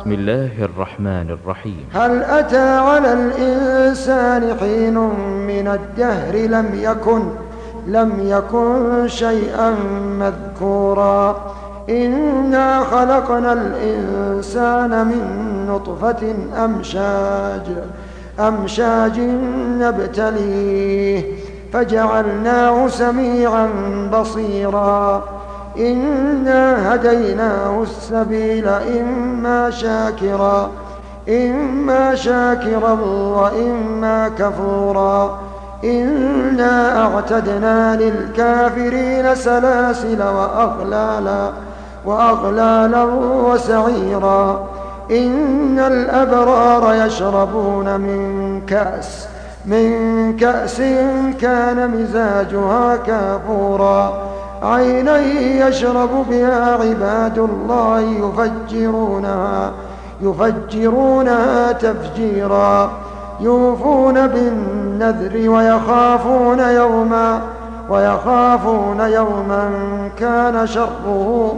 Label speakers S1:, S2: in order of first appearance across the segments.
S1: بسم الله الرحمن الرحيم.
S2: هل أتى على الإنسان حين من الدهر لم يكن شيئا مذكورا إنا خلقنا الإنسان من نطفة أمشاج نبتليه فجعلناه سميعا بصيرا إنا هديناه السبيل إما شاكرا وإما كفورا إنا أعتدنا للكافرين سلاسل وأغلالا وسعيرا إن الأبرار يشربون من كأس كان مزاجها كافورا عينا يشرب بها عباد الله يفجرونها تفجيرا يوفون بالنذر ويخافون يوما كان شره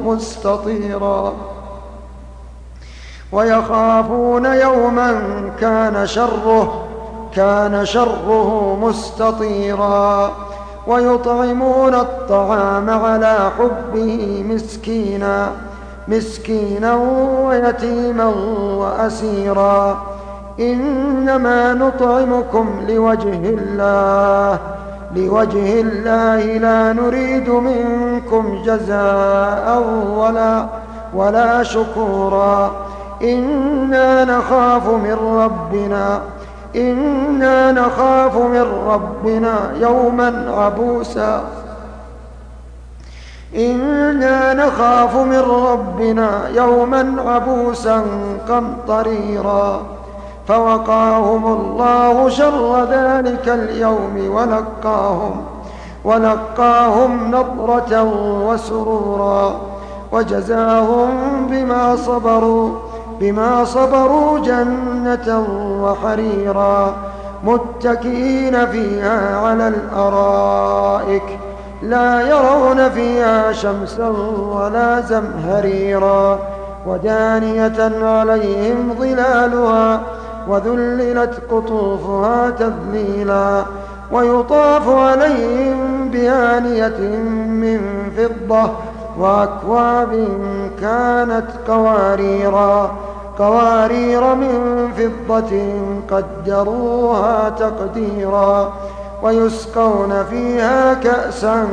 S2: مستطيرا ويطعمون الطعام على حبه مسكينا ويتيما وأسيرا إنما نطعمكم لوجه الله لا نريد منكم جزاء ولا شكورا إنا نخاف من ربنا يوما عبوسا قمطريرا فوقاهم الله شر ذلك اليوم ولقاهم نضرة وسرورا وجزاهم بما صبروا جنة وحريرا متكئين فيها على الأرائك لا يرون فيها شمسا ولا زمهريرا ودانية عليهم ظلالها وذللت قطوفها تذليلا ويطاف عليهم بآنية من فضة وأكواب كانت قوارير من فضة قدروها تقديرا ويسقون فيها كأسا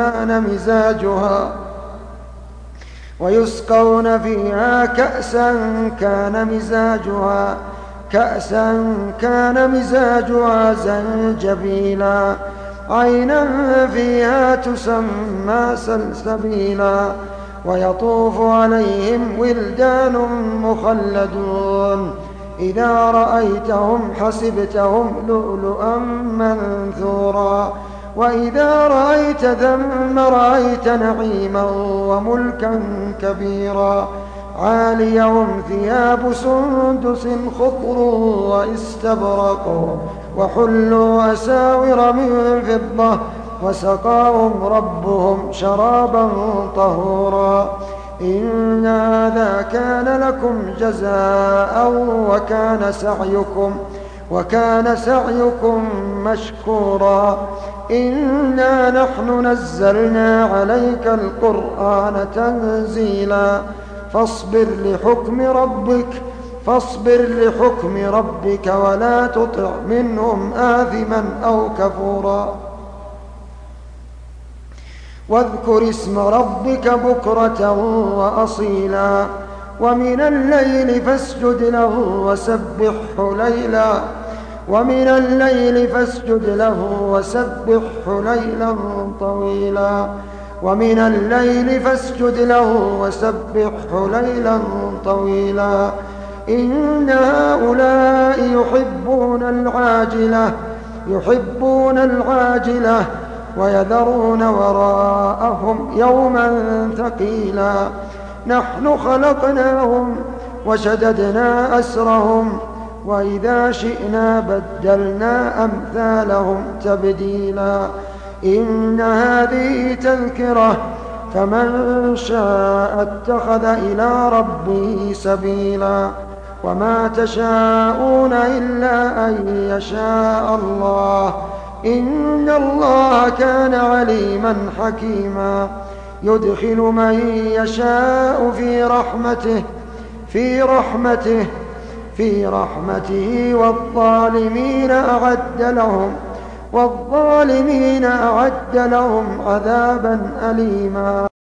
S2: كان مزاجها زنجبيلا عينا فيها تسمى سلسبيلا ويطوف عليهم ولدان مخلدون إذا رأيتهم حسبتهم لؤلؤا منثورا وإذا رأيت ثم رأيت نعيما وملكا كبيرا عاليهم ثياب سندس خضر واستبرق وحلوا أساور من فضة وسقاهم ربهم شرابا طهورا إن هذا كان لكم جزاء وكان سعيكم مشكورا إنا نحن نزلنا عليك القرآن تنزيلا فاصبر لحكم ربك ولا تطع منهم آثما أو كفورا واذكر اسم ربك بكرة وأصيلا ومن الليل فاسجد له وسبحه ليلا طويلا إن هؤلاء يحبون العاجلة ويذرون وراءهم يوما ثقيلا نحن خلقناهم وشددنا أسرهم وإذا شئنا بدلنا أمثالهم تبديلا إن هذه فمن شاء اتخذ إلى ربه سبيلا وما تشاءون إلا أن يشاء الله إن الله كان عليما حكيما يدخل من يشاء في رحمته والظالمين أعد لهم عذابا أليما.